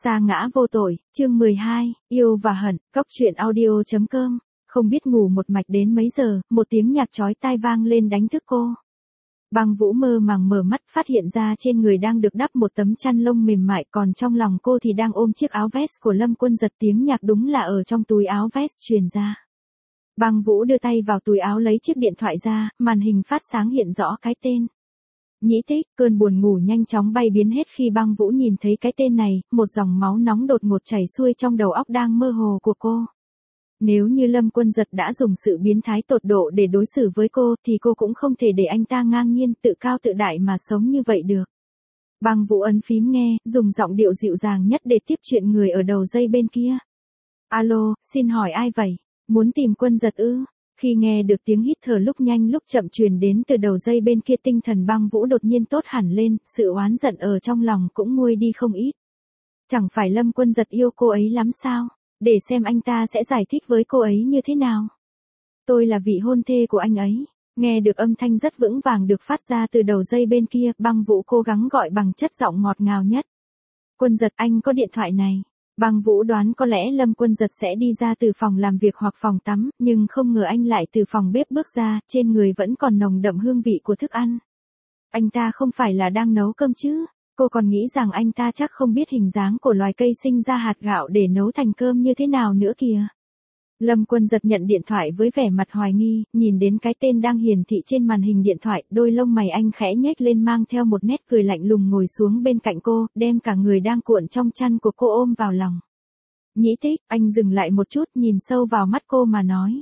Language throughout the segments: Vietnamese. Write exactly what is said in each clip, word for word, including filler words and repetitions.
Sa ngã vô tội, chương mười hai, yêu và hận, Cóc truyện audio chấm com. Không biết ngủ một mạch đến mấy giờ, một tiếng nhạc chói tai vang lên đánh thức cô. Băng Vũ mơ màng mở mắt, phát hiện ra trên người đang được đắp một tấm chăn lông mềm mại, còn trong lòng cô thì đang ôm chiếc áo vest của Lâm Quân Giật. Tiếng nhạc đúng là ở trong túi áo vest truyền ra. Băng Vũ đưa tay vào túi áo lấy chiếc điện thoại ra, màn hình phát sáng hiện rõ cái tên. Nhĩ Tích. Cơn buồn ngủ nhanh chóng bay biến hết khi Băng Vũ nhìn thấy cái tên này, một dòng máu nóng đột ngột chảy xuôi trong đầu óc đang mơ hồ của cô. Nếu như Lâm Quân Giật đã dùng sự biến thái tột độ để đối xử với cô, thì cô cũng không thể để anh ta ngang nhiên tự cao tự đại mà sống như vậy được. Băng Vũ ấn phím nghe, dùng giọng điệu dịu dàng nhất để tiếp chuyện người ở đầu dây bên kia. Alo, xin hỏi ai vậy? Muốn tìm Quân Giật ư? Khi nghe được tiếng hít thở lúc nhanh lúc chậm truyền đến từ đầu dây bên kia, tinh thần Băng Vũ đột nhiên tốt hẳn lên, sự oán giận ở trong lòng cũng nguôi đi không ít. Chẳng phải Lâm Quân Giật yêu cô ấy lắm sao? Để xem anh ta sẽ giải thích với cô ấy như thế nào. Tôi là vị hôn thê của anh ấy. Nghe được âm thanh rất vững vàng được phát ra từ đầu dây bên kia, Băng Vũ cố gắng gọi bằng chất giọng ngọt ngào nhất. Quân Giật, anh có điện thoại này. Băng Vũ đoán có lẽ Lâm Quân Giật sẽ đi ra từ phòng làm việc hoặc phòng tắm, nhưng không ngờ anh lại từ phòng bếp bước ra, trên người vẫn còn nồng đậm hương vị của thức ăn. Anh ta không phải là đang nấu cơm chứ? Cô còn nghĩ rằng anh ta chắc không biết hình dáng của loài cây sinh ra hạt gạo để nấu thành cơm như thế nào nữa kìa. Lâm Quân Giật nhận điện thoại với vẻ mặt hoài nghi, nhìn đến cái tên đang hiển thị trên màn hình điện thoại, đôi lông mày anh khẽ nhếch lên mang theo một nét cười lạnh lùng, ngồi xuống bên cạnh cô, đem cả người đang cuộn trong chăn của cô ôm vào lòng. Nhĩ Tích. Anh dừng lại một chút, nhìn sâu vào mắt cô mà nói.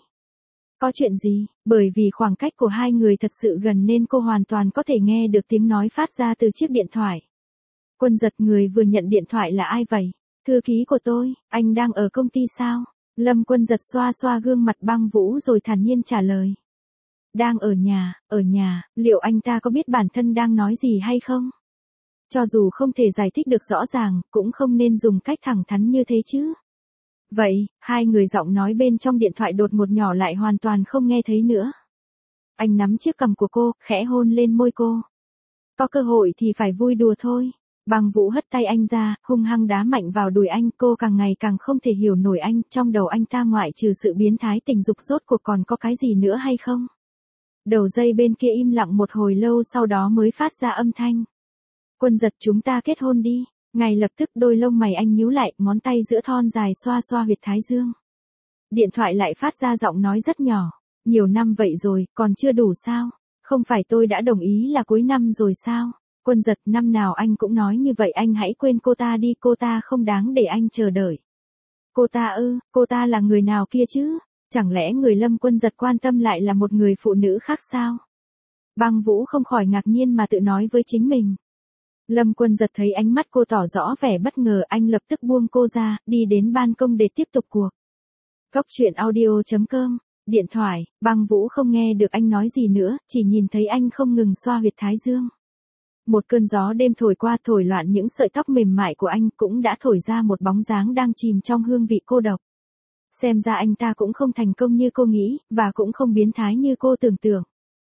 Có chuyện gì? Bởi vì khoảng cách của hai người thật sự gần nên cô hoàn toàn có thể nghe được tiếng nói phát ra từ chiếc điện thoại. Quân Giật, người vừa nhận điện thoại là ai vậy? Thư ký của tôi. Anh đang ở công ty sao? Lâm Quân Giật xoa xoa gương mặt Băng Vũ rồi thản nhiên trả lời. Đang ở nhà, ở nhà, liệu anh ta có biết bản thân đang nói gì hay không? Cho dù không thể giải thích được rõ ràng, cũng không nên dùng cách thẳng thắn như thế chứ. Vậy, hai người giọng nói bên trong điện thoại đột ngột nhỏ lại hoàn toàn không nghe thấy nữa. Anh nắm chiếc cằm của cô, khẽ hôn lên môi cô. Có cơ hội thì phải vui đùa thôi. Băng Vũ hất tay anh ra, hung hăng đá mạnh vào đùi anh. Cô càng ngày càng không thể hiểu nổi anh, trong đầu anh ta ngoại trừ sự biến thái tình dục rốt cuộc còn có cái gì nữa hay không? Đầu dây bên kia im lặng một hồi lâu, sau đó mới phát ra âm thanh. Quân Giật, chúng ta kết hôn đi. Ngay lập tức đôi lông mày anh nhíu lại, ngón tay giữa thon dài xoa xoa huyệt thái dương. Điện thoại lại phát ra giọng nói rất nhỏ. Nhiều năm vậy rồi, còn chưa đủ sao? Không phải tôi đã đồng ý là cuối năm rồi sao? Quân Giật, năm nào anh cũng nói như vậy, anh hãy quên cô ta đi, cô ta không đáng để anh chờ đợi. Cô ta ư? Cô ta là người nào kia chứ? Chẳng lẽ người Lâm Quân Giật quan tâm lại là một người phụ nữ khác sao? Băng Vũ không khỏi ngạc nhiên mà tự nói với chính mình. Lâm Quân Giật thấy ánh mắt cô tỏ rõ vẻ bất ngờ, anh lập tức buông cô ra, đi đến ban công để tiếp tục cuộc. Cóc truyện audio chấm com. Điện thoại. Băng Vũ không nghe được anh nói gì nữa, chỉ nhìn thấy anh không ngừng xoa huyệt thái dương. Một cơn gió đêm thổi qua, thổi loạn những sợi tóc mềm mại của anh, cũng đã thổi ra một bóng dáng đang chìm trong hương vị cô độc. Xem ra anh ta cũng không thành công như cô nghĩ, và cũng không biến thái như cô tưởng tượng.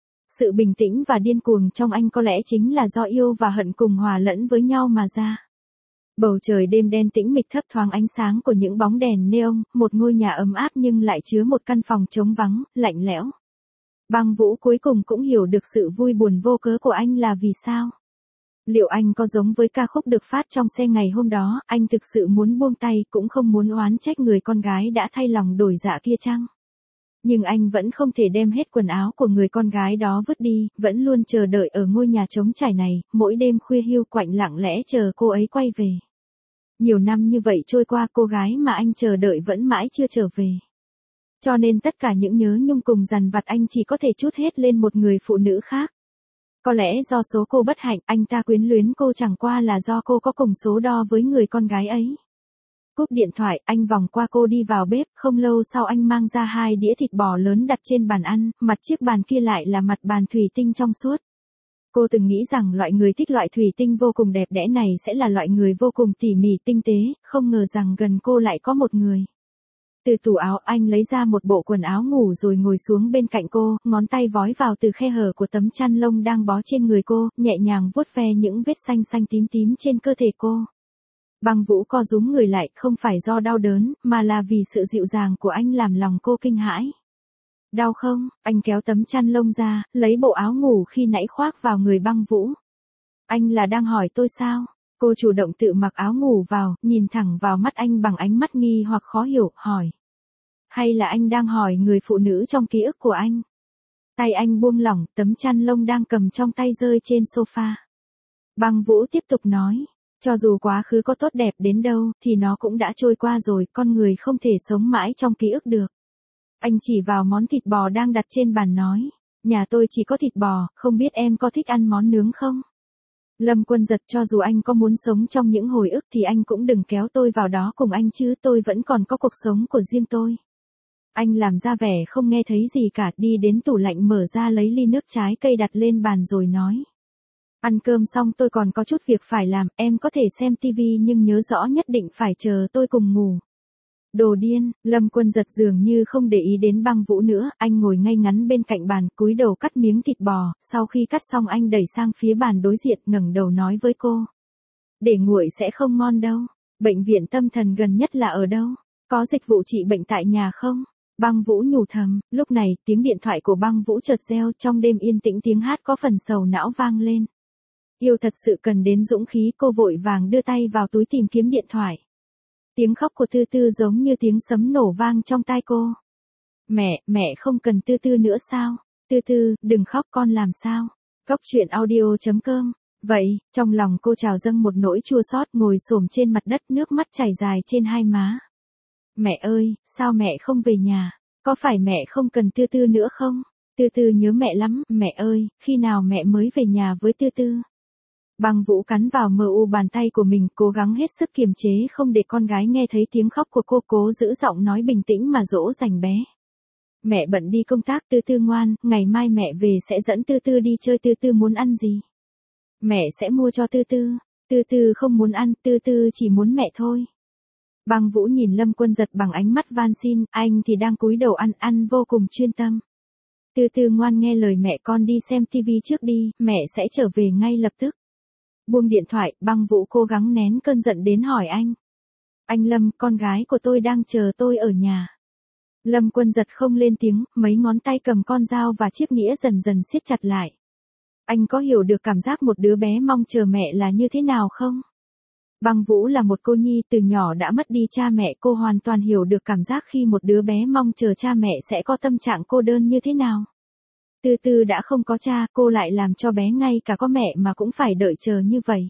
Sự bình tĩnh và điên cuồng trong anh có lẽ chính là do yêu và hận cùng hòa lẫn với nhau mà ra. Bầu trời đêm đen tĩnh mịch, thấp thoáng ánh sáng của những bóng đèn neon, một ngôi nhà ấm áp nhưng lại chứa một căn phòng trống vắng, lạnh lẽo. Băng Vũ cuối cùng cũng hiểu được sự vui buồn vô cớ của anh là vì sao. Liệu anh có giống với ca khúc được phát trong xe ngày hôm đó, anh thực sự muốn buông tay, cũng không muốn oán trách người con gái đã thay lòng đổi dạ kia chăng? Nhưng anh vẫn không thể đem hết quần áo của người con gái đó vứt đi, vẫn luôn chờ đợi ở ngôi nhà trống trải này, mỗi đêm khuya hiu quạnh lặng lẽ chờ cô ấy quay về. Nhiều năm như vậy trôi qua, cô gái mà anh chờ đợi vẫn mãi chưa trở về. Cho nên tất cả những nhớ nhung cùng dằn vặt anh chỉ có thể trút hết lên một người phụ nữ khác. Có lẽ do số cô bất hạnh, anh ta quyến luyến cô, chẳng qua là do cô có cùng số đo với người con gái ấy. Cúp điện thoại, anh vòng qua cô đi vào bếp, không lâu sau anh mang ra hai đĩa thịt bò lớn đặt trên bàn ăn, mặt chiếc bàn kia lại là mặt bàn thủy tinh trong suốt. Cô từng nghĩ rằng loại người thích loại thủy tinh vô cùng đẹp đẽ này sẽ là loại người vô cùng tỉ mỉ tinh tế, không ngờ rằng gần cô lại có một người. Từ tủ áo anh lấy ra một bộ quần áo ngủ rồi ngồi xuống bên cạnh cô, ngón tay vói vào từ khe hở của tấm chăn lông đang bó trên người cô, nhẹ nhàng vuốt ve những vết xanh xanh tím tím trên cơ thể cô. Băng Vũ co rúm người lại, không phải do đau đớn, mà là vì sự dịu dàng của anh làm lòng cô kinh hãi. Đau không? Anh kéo tấm chăn lông ra, lấy bộ áo ngủ khi nãy khoác vào người Băng Vũ. Anh là đang hỏi tôi sao? Cô chủ động tự mặc áo ngủ vào, nhìn thẳng vào mắt anh bằng ánh mắt nghi hoặc khó hiểu, hỏi. Hay là anh đang hỏi người phụ nữ trong ký ức của anh? Tay anh buông lỏng, tấm chăn lông đang cầm trong tay rơi trên sofa. Băng Vũ tiếp tục nói. Cho dù quá khứ có tốt đẹp đến đâu, thì nó cũng đã trôi qua rồi, con người không thể sống mãi trong ký ức được. Anh chỉ vào món thịt bò đang đặt trên bàn nói. Nhà tôi chỉ có thịt bò, không biết em có thích ăn món nướng không? Lâm Quân Giật, cho dù anh có muốn sống trong những hồi ức thì anh cũng đừng kéo tôi vào đó cùng anh chứ, tôi vẫn còn có cuộc sống của riêng tôi. Anh làm ra vẻ không nghe thấy gì cả, đi đến tủ lạnh mở ra lấy ly nước trái cây đặt lên bàn rồi nói. Ăn cơm xong tôi còn có chút việc phải làm, em có thể xem tivi nhưng nhớ rõ nhất định phải chờ tôi cùng ngủ. Đồ điên, Lâm Quân Giật dường như không để ý đến Băng Vũ nữa, anh ngồi ngay ngắn bên cạnh bàn, cúi đầu cắt miếng thịt bò, sau khi cắt xong anh đẩy sang phía bàn đối diện, ngẩng đầu nói với cô. Để nguội sẽ không ngon đâu, bệnh viện tâm thần gần nhất là ở đâu, có dịch vụ trị bệnh tại nhà không? Băng Vũ nhủ thầm, lúc này tiếng điện thoại của Băng Vũ chợt reo, trong đêm yên tĩnh tiếng hát có phần sầu não vang lên. Yêu thật sự cần đến dũng khí, cô vội vàng đưa tay vào túi tìm kiếm điện thoại. Tiếng khóc của Tư Tư giống như tiếng sấm nổ vang trong tai cô. Mẹ, mẹ không cần Tư Tư nữa sao? Tư Tư, đừng khóc, con làm sao? Cóc truyện audio chấm com. Vậy, trong lòng cô trào dâng một nỗi chua xót, ngồi xổm trên mặt đất, nước mắt chảy dài trên hai má. Mẹ ơi, sao mẹ không về nhà? Có phải mẹ không cần Tư Tư nữa không? Tư Tư nhớ mẹ lắm, mẹ ơi, khi nào mẹ mới về nhà với Tư Tư? Băng Vũ cắn vào mờ u bàn tay của mình, cố gắng hết sức kiềm chế không để con gái nghe thấy tiếng khóc của cô, cố giữ giọng nói bình tĩnh mà dỗ dành bé. Mẹ bận đi công tác, Tư Tư ngoan, ngày mai mẹ về sẽ dẫn Tư Tư đi chơi, Tư Tư muốn ăn gì? Mẹ sẽ mua cho Tư Tư. Tư Tư không muốn ăn, Tư Tư chỉ muốn mẹ thôi. Băng Vũ nhìn Lâm Quân Giật bằng ánh mắt van xin, anh thì đang cúi đầu ăn, ăn vô cùng chuyên tâm. Tư Tư ngoan, nghe lời mẹ, con đi xem tivi trước đi, mẹ sẽ trở về ngay lập tức. Buông điện thoại, Băng Vũ cố gắng nén cơn giận đến hỏi anh. Anh Lâm, con gái của tôi đang chờ tôi ở nhà. Lâm Quân Giật không lên tiếng, mấy ngón tay cầm con dao và chiếc nĩa dần dần siết chặt lại. Anh có hiểu được cảm giác một đứa bé mong chờ mẹ là như thế nào không? Băng Vũ là một cô nhi, từ nhỏ đã mất đi cha mẹ, cô hoàn toàn hiểu được cảm giác khi một đứa bé mong chờ cha mẹ sẽ có tâm trạng cô đơn như thế nào. Tư Tư đã không có cha, cô lại làm cho bé ngay cả có mẹ mà cũng phải đợi chờ như vậy.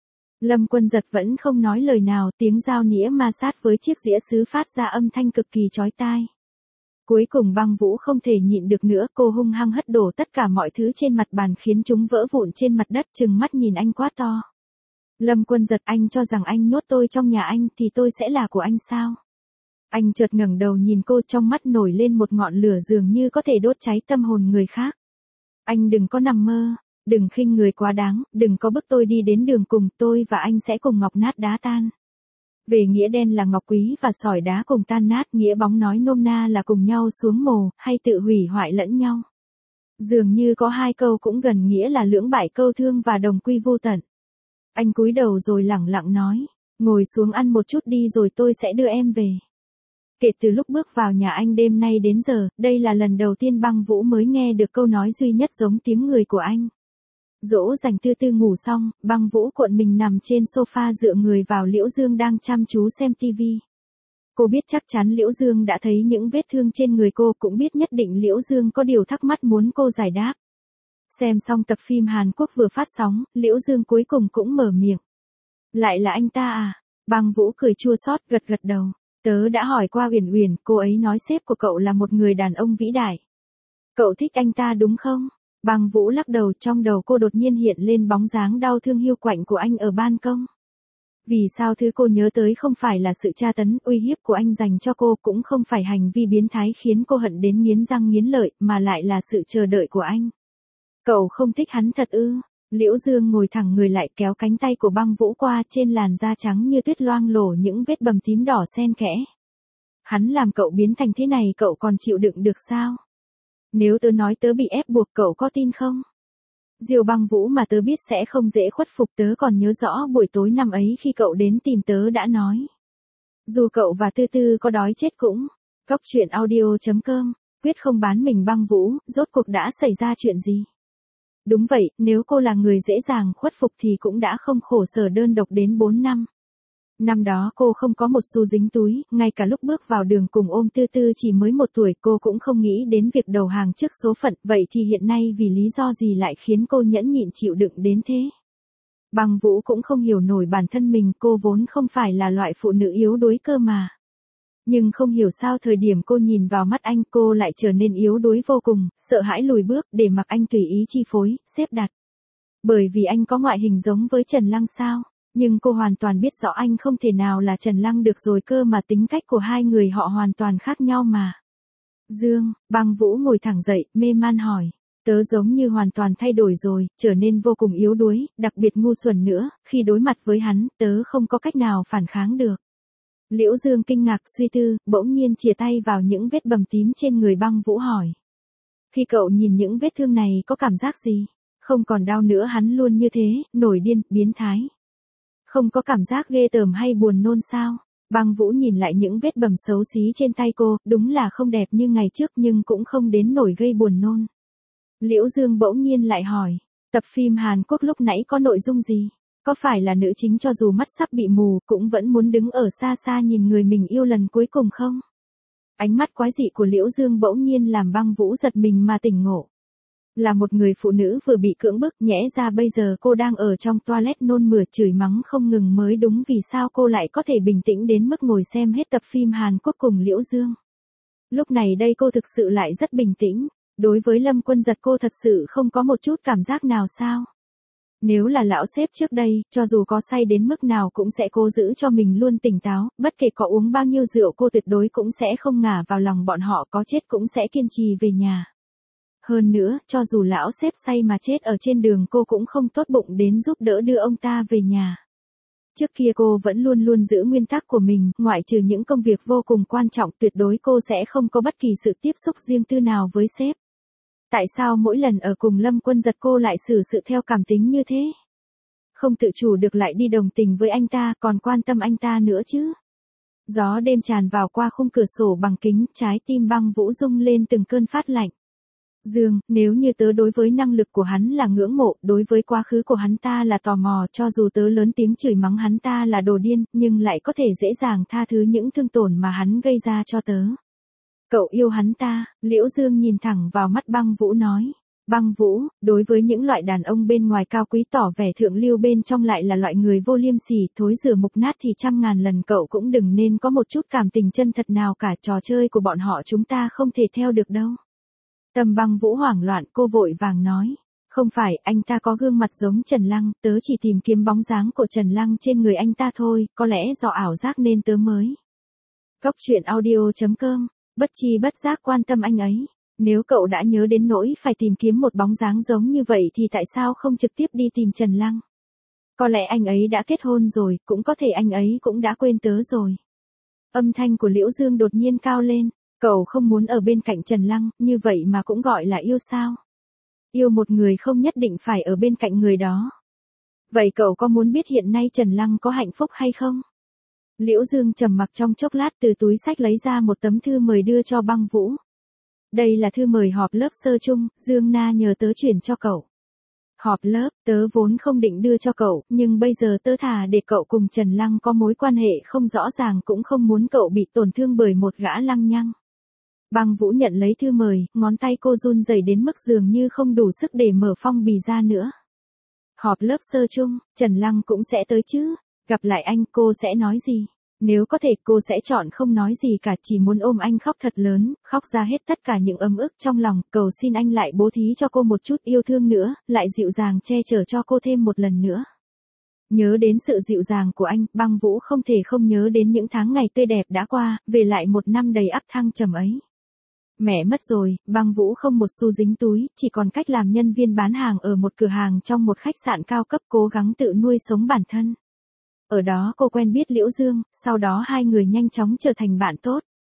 Lâm Quân Giật vẫn không nói lời nào, tiếng dao nĩa ma sát với chiếc dĩa sứ phát ra âm thanh cực kỳ chói tai. Cuối cùng Băng Vũ không thể nhịn được nữa, cô hung hăng hất đổ tất cả mọi thứ trên mặt bàn khiến chúng vỡ vụn trên mặt đất, trừng mắt nhìn anh quát to. Lâm Quân Giật, anh cho rằng anh nhốt tôi trong nhà anh thì tôi sẽ là của anh sao? Anh chợt ngẩng đầu nhìn cô, trong mắt nổi lên một ngọn lửa dường như có thể đốt cháy tâm hồn người khác. Anh đừng có nằm mơ, đừng khinh người quá đáng, đừng có bức tôi đi đến đường cùng, tôi và anh sẽ cùng ngọc nát đá tan. Về nghĩa đen là ngọc quý và sỏi đá cùng tan nát, nghĩa bóng nói nôm na là cùng nhau xuống mồ, hay tự hủy hoại lẫn nhau. Dường như có hai câu cũng gần nghĩa là lưỡng bại câu thương và đồng quy vô tận. Anh cúi đầu rồi lẳng lặng nói, ngồi xuống ăn một chút đi rồi tôi sẽ đưa em về. Kể từ lúc bước vào nhà anh đêm nay đến giờ, đây là lần đầu tiên Băng Vũ mới nghe được câu nói duy nhất giống tiếng người của anh. Dỗ dành Tư Tư ngủ xong, Băng Vũ cuộn mình nằm trên sofa dựa người vào Liễu Dương đang chăm chú xem tivi. Cô biết chắc chắn Liễu Dương đã thấy những vết thương trên người cô, cũng biết nhất định Liễu Dương có điều thắc mắc muốn cô giải đáp. Xem xong tập phim Hàn Quốc vừa phát sóng, Liễu Dương cuối cùng cũng mở miệng. Lại là anh ta à? Băng Vũ cười chua xót, gật gật đầu. Tớ đã hỏi qua Uyển Uyển, cô ấy nói sếp của cậu là một người đàn ông vĩ đại. Cậu thích anh ta đúng không? Băng Vũ lắc đầu, trong đầu cô đột nhiên hiện lên bóng dáng đau thương hiu quạnh của anh ở ban công. Vì sao thứ cô nhớ tới không phải là sự tra tấn, uy hiếp của anh dành cho cô, cũng không phải hành vi biến thái khiến cô hận đến nghiến răng nghiến lợi, mà lại là sự chờ đợi của anh. Cậu không thích hắn thật ư? Liễu Dương ngồi thẳng người lại, kéo cánh tay của Băng Vũ qua, trên làn da trắng như tuyết loang lổ những vết bầm tím đỏ xen kẽ. Hắn làm cậu biến thành thế này, cậu còn chịu đựng được sao? Nếu tớ nói tớ bị ép buộc, cậu có tin không? Diêu Băng Vũ mà tớ biết sẽ không dễ khuất phục, tớ còn nhớ rõ buổi tối năm ấy khi cậu đến tìm tớ đã nói. Dù cậu và Tư Tư có đói chết cũng. Cóc truyện audio chấm com, quyết không bán mình Băng Vũ, rốt cuộc đã xảy ra chuyện gì? Đúng vậy, nếu cô là người dễ dàng khuất phục thì cũng đã không khổ sở đơn độc đến bốn năm. Năm đó cô không có một xu dính túi, ngay cả lúc bước vào đường cùng ôm Tư Tư chỉ mới một tuổi cô cũng không nghĩ đến việc đầu hàng trước số phận, vậy thì hiện nay vì lý do gì lại khiến cô nhẫn nhịn chịu đựng đến thế? Băng Vũ cũng không hiểu nổi bản thân mình, cô vốn không phải là loại phụ nữ yếu đuối cơ mà. Nhưng không hiểu sao thời điểm cô nhìn vào mắt anh cô lại trở nên yếu đuối vô cùng, sợ hãi lùi bước để mặc anh tùy ý chi phối, xếp đặt. Bởi vì anh có ngoại hình giống với Trần Lăng sao? Nhưng cô hoàn toàn biết rõ anh không thể nào là Trần Lăng được rồi cơ mà tính cách của hai người họ hoàn toàn khác nhau mà. Dương, Băng Vũ ngồi thẳng dậy, mê man hỏi. Tớ giống như hoàn toàn thay đổi rồi, trở nên vô cùng yếu đuối, đặc biệt ngu xuẩn nữa, khi đối mặt với hắn, tớ không có cách nào phản kháng được. Liễu Dương kinh ngạc suy tư, bỗng nhiên chìa tay vào những vết bầm tím trên người Băng Vũ hỏi. Khi cậu nhìn những vết thương này có cảm giác gì? Không còn đau nữa, hắn luôn như thế, nổi điên, biến thái. Không có cảm giác ghê tởm hay buồn nôn sao? Băng Vũ nhìn lại những vết bầm xấu xí trên tay cô, đúng là không đẹp như ngày trước nhưng cũng không đến nổi gây buồn nôn. Liễu Dương bỗng nhiên lại hỏi, tập phim Hàn Quốc lúc nãy có nội dung gì? Có phải là nữ chính cho dù mắt sắp bị mù cũng vẫn muốn đứng ở xa xa nhìn người mình yêu lần cuối cùng không? Ánh mắt quái dị của Liễu Dương bỗng nhiên làm Băng Vũ giật mình mà tỉnh ngộ. Là một người phụ nữ vừa bị cưỡng bức, nhẽ ra bây giờ cô đang ở trong toilet nôn mửa chửi mắng không ngừng mới đúng, vì sao cô lại có thể bình tĩnh đến mức ngồi xem hết tập phim Hàn Quốc cùng Liễu Dương. Lúc này đây cô thực sự lại rất bình tĩnh, đối với Lâm Quân Giật cô thật sự không có một chút cảm giác nào sao. Nếu là lão sếp trước đây, cho dù có say đến mức nào cũng sẽ cố giữ cho mình luôn tỉnh táo, bất kể có uống bao nhiêu rượu cô tuyệt đối cũng sẽ không ngả vào lòng bọn họ, có chết cũng sẽ kiên trì về nhà. Hơn nữa, cho dù lão sếp say mà chết ở trên đường cô cũng không tốt bụng đến giúp đỡ đưa ông ta về nhà. Trước kia cô vẫn luôn luôn giữ nguyên tắc của mình, ngoại trừ những công việc vô cùng quan trọng tuyệt đối cô sẽ không có bất kỳ sự tiếp xúc riêng tư nào với sếp. Tại sao mỗi lần ở cùng Lâm Quân Giật cô lại xử sự theo cảm tính như thế? Không tự chủ được lại đi đồng tình với anh ta, còn quan tâm anh ta nữa chứ? Gió đêm tràn vào qua khung cửa sổ bằng kính, trái tim Băng Vũ rung lên từng cơn phát lạnh. Dương, nếu như tớ đối với năng lực của hắn là ngưỡng mộ, đối với quá khứ của hắn ta là tò mò, cho dù tớ lớn tiếng chửi mắng hắn ta là đồ điên, nhưng lại có thể dễ dàng tha thứ những thương tổn mà hắn gây ra cho tớ. Cậu yêu hắn ta, Liễu Dương nhìn thẳng vào mắt Băng Vũ nói. Băng Vũ, đối với những loại đàn ông bên ngoài cao quý tỏ vẻ thượng lưu bên trong lại là loại người vô liêm sỉ, thối rửa mục nát thì trăm ngàn lần cậu cũng đừng nên có một chút cảm tình chân thật nào cả, trò chơi của bọn họ chúng ta không thể theo được đâu. Tâm Băng Vũ hoảng loạn, cô vội vàng nói. Không phải, anh ta có gương mặt giống Trần Lăng, tớ chỉ tìm kiếm bóng dáng của Trần Lăng trên người anh ta thôi, có lẽ do ảo giác nên tớ mới. Cóc truyện audio chấm com, bất chi bất giác quan tâm anh ấy. Nếu cậu đã nhớ đến nỗi phải tìm kiếm một bóng dáng giống như vậy thì tại sao không trực tiếp đi tìm Trần Lăng? Có lẽ anh ấy đã kết hôn rồi, cũng có thể anh ấy cũng đã quên tớ rồi. Âm thanh của Liễu Dương đột nhiên cao lên. Cậu không muốn ở bên cạnh Trần Lăng, như vậy mà cũng gọi là yêu sao? Yêu một người không nhất định phải ở bên cạnh người đó. Vậy cậu có muốn biết hiện nay Trần Lăng có hạnh phúc hay không? Liễu Dương trầm mặc trong chốc lát, từ túi xách lấy ra một tấm thư mời đưa cho Băng Vũ. Đây là thư mời họp lớp sơ chung, Dương Na nhờ tớ chuyển cho cậu. Họp lớp, tớ vốn không định đưa cho cậu, nhưng bây giờ tớ thà để cậu cùng Trần Lăng có mối quan hệ không rõ ràng cũng không muốn cậu bị tổn thương bởi một gã lăng nhăng. Băng Vũ nhận lấy thư mời, ngón tay cô run rẩy đến mức dường như không đủ sức để mở phong bì ra nữa. Họp lớp sơ chung, Trần Lăng cũng sẽ tới chứ? Gặp lại anh cô sẽ nói gì? Nếu có thể cô sẽ chọn không nói gì cả, chỉ muốn ôm anh khóc thật lớn, khóc ra hết tất cả những ấm ức trong lòng, cầu xin anh lại bố thí cho cô một chút yêu thương nữa, lại dịu dàng che chở cho cô thêm một lần nữa. Nhớ đến sự dịu dàng của anh, Băng Vũ không thể không nhớ đến những tháng ngày tươi đẹp đã qua, về lại một năm đầy ắp thăng trầm ấy. Mẹ mất rồi, Băng Vũ không một xu dính túi, chỉ còn cách làm nhân viên bán hàng ở một cửa hàng trong một khách sạn cao cấp, cố gắng tự nuôi sống bản thân. Ở đó cô quen biết Liễu Dương, sau đó hai người nhanh chóng trở thành bạn tốt.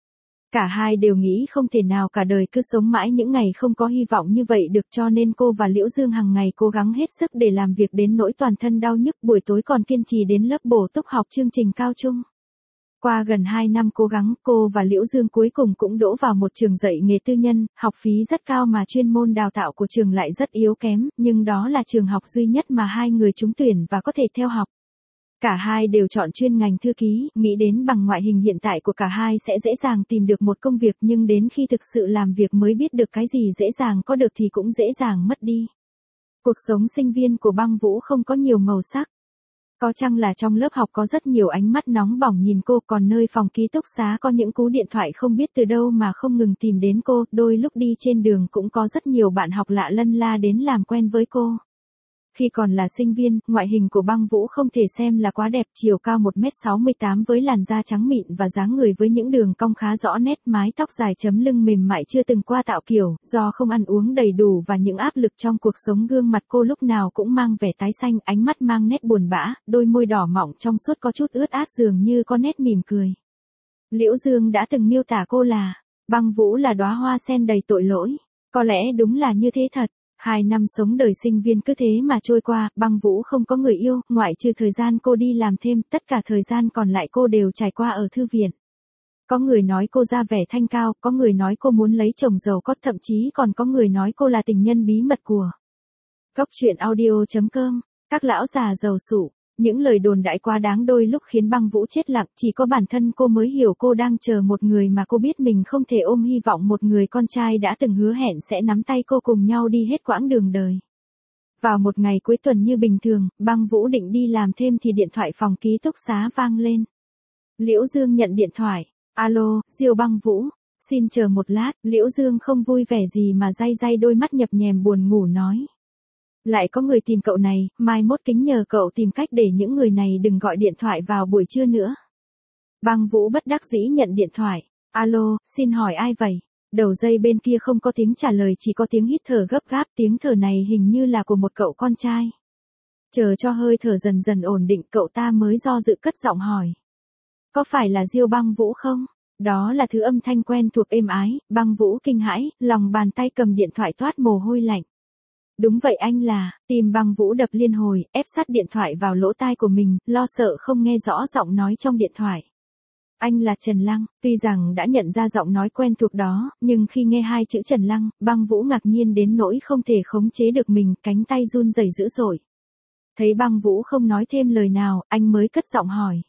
Cả hai đều nghĩ không thể nào cả đời cứ sống mãi những ngày không có hy vọng như vậy được, cho nên cô và Liễu Dương hàng ngày cố gắng hết sức để làm việc đến nỗi toàn thân đau nhức, buổi tối còn kiên trì đến lớp bổ túc học chương trình cao trung. Qua gần hai năm cố gắng, cô và Liễu Dương cuối cùng cũng đỗ vào một trường dạy nghề tư nhân, học phí rất cao mà chuyên môn đào tạo của trường lại rất yếu kém, nhưng đó là trường học duy nhất mà hai người trúng tuyển và có thể theo học. Cả hai đều chọn chuyên ngành thư ký, nghĩ đến bằng ngoại hình hiện tại của cả hai sẽ dễ dàng tìm được một công việc, nhưng đến khi thực sự làm việc mới biết được cái gì dễ dàng có được thì cũng dễ dàng mất đi. Cuộc sống sinh viên của Băng Vũ không có nhiều màu sắc. Có chăng là trong lớp học có rất nhiều ánh mắt nóng bỏng nhìn cô, còn nơi phòng ký túc xá có những cú điện thoại không biết từ đâu mà không ngừng tìm đến cô, đôi lúc đi trên đường cũng có rất nhiều bạn học lạ lân la đến làm quen với cô. Khi còn là sinh viên, ngoại hình của Băng Vũ không thể xem là quá đẹp, chiều cao một mét sáu mươi tám với làn da trắng mịn và dáng người với những đường cong khá rõ nét, mái tóc dài chấm lưng mềm mại chưa từng qua tạo kiểu, do không ăn uống đầy đủ và những áp lực trong cuộc sống, gương mặt cô lúc nào cũng mang vẻ tái xanh, ánh mắt mang nét buồn bã, đôi môi đỏ mọng trong suốt có chút ướt át dường như có nét mỉm cười. Liễu Dương đã từng miêu tả cô là, Băng Vũ là đóa hoa sen đầy tội lỗi. Có lẽ đúng là như thế thật. Hai năm sống đời sinh viên cứ thế mà trôi qua, Băng Vũ không có người yêu, ngoại trừ thời gian cô đi làm thêm, tất cả thời gian còn lại cô đều trải qua ở thư viện. Có người nói cô ra vẻ thanh cao, có người nói cô muốn lấy chồng giàu có, thậm chí còn có người nói cô là tình nhân bí mật của Cốc truyện audio chấm com. Các lão già giàu sụ, những lời đồn đại quá đáng đôi lúc khiến Băng Vũ chết lặng, chỉ có bản thân cô mới hiểu cô đang chờ một người mà cô biết mình không thể ôm hy vọng, một người con trai đã từng hứa hẹn sẽ nắm tay cô cùng nhau đi hết quãng đường đời. Vào một ngày cuối tuần như bình thường, Băng Vũ định đi làm thêm thì điện thoại phòng ký túc xá vang lên. Liễu Dương nhận điện thoại. Alo, Diêu Băng Vũ. Xin chờ một lát. Liễu Dương không vui vẻ gì mà day day đôi mắt nhập nhèm buồn ngủ nói. Lại có người tìm cậu này, mai mốt kính nhờ cậu tìm cách để những người này đừng gọi điện thoại vào buổi trưa nữa. Băng Vũ bất đắc dĩ nhận điện thoại. Alo, xin hỏi ai vậy? Đầu dây bên kia không có tiếng trả lời, chỉ có tiếng hít thở gấp gáp, tiếng thở này hình như là của một cậu con trai. Chờ cho hơi thở dần dần ổn định, cậu ta mới do dự cất giọng hỏi. Có phải là Diêu Băng Vũ không? Đó là thứ âm thanh quen thuộc êm ái. Băng Vũ kinh hãi, lòng bàn tay cầm điện thoại toát mồ hôi lạnh. Đúng vậy anh là, tim Băng Vũ đập liên hồi, ép sát điện thoại vào lỗ tai của mình, lo sợ không nghe rõ giọng nói trong điện thoại. Anh là Trần Lăng. Tuy rằng đã nhận ra giọng nói quen thuộc đó, nhưng khi nghe hai chữ Trần Lăng, Băng Vũ ngạc nhiên đến nỗi không thể khống chế được mình, cánh tay run rẩy dữ dội. Thấy Băng Vũ không nói thêm lời nào, anh mới cất giọng hỏi.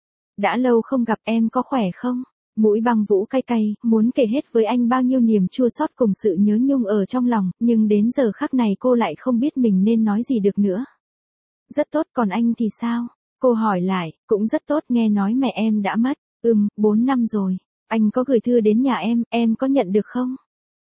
Đã lâu không gặp, em có khỏe không? Mũi Băng Vũ cay cay, muốn kể hết với anh bao nhiêu niềm chua xót cùng sự nhớ nhung ở trong lòng, nhưng đến giờ khắc này cô lại không biết mình nên nói gì được nữa. Rất tốt, còn anh thì sao? Cô hỏi lại. Cũng rất tốt, nghe nói mẹ em đã mất. Ừm, bốn năm rồi. Anh có gửi thư đến nhà em, em có nhận được không?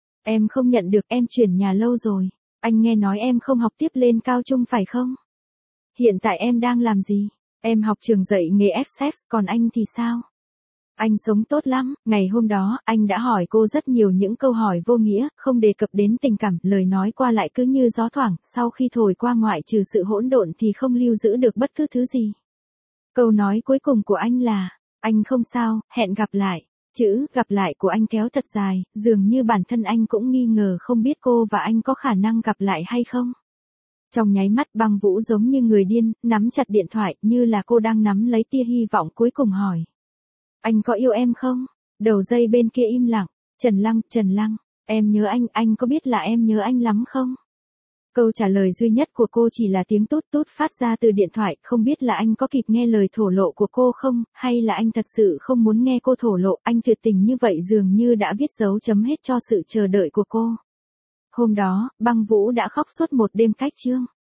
Em không nhận được, em chuyển nhà lâu rồi. Anh nghe nói em không học tiếp lên cao trung phải không? Hiện tại em đang làm gì? Em học trường dạy nghề Essex, còn anh thì sao? Anh sống tốt lắm. Ngày hôm đó, anh đã hỏi cô rất nhiều những câu hỏi vô nghĩa, không đề cập đến tình cảm, lời nói qua lại cứ như gió thoảng, sau khi thổi qua ngoại trừ sự hỗn độn thì không lưu giữ được bất cứ thứ gì. Câu nói cuối cùng của anh là, anh không sao, hẹn gặp lại. Chữ gặp lại của anh kéo thật dài, dường như bản thân anh cũng nghi ngờ không biết cô và anh có khả năng gặp lại hay không. Trong nháy mắt Băng Vũ giống như người điên, nắm chặt điện thoại như là cô đang nắm lấy tia hy vọng cuối cùng hỏi. Anh có yêu em không? Đầu dây bên kia im lặng. Trần Lăng, Trần Lăng, em nhớ anh, anh có biết là em nhớ anh lắm không? Câu trả lời duy nhất của cô chỉ là tiếng tút tút phát ra từ điện thoại, không biết là anh có kịp nghe lời thổ lộ của cô không, hay là anh thật sự không muốn nghe cô thổ lộ, anh tuyệt tình như vậy dường như đã viết dấu chấm hết cho sự chờ đợi của cô. Hôm đó, Băng Vũ đã khóc suốt một đêm cách chương.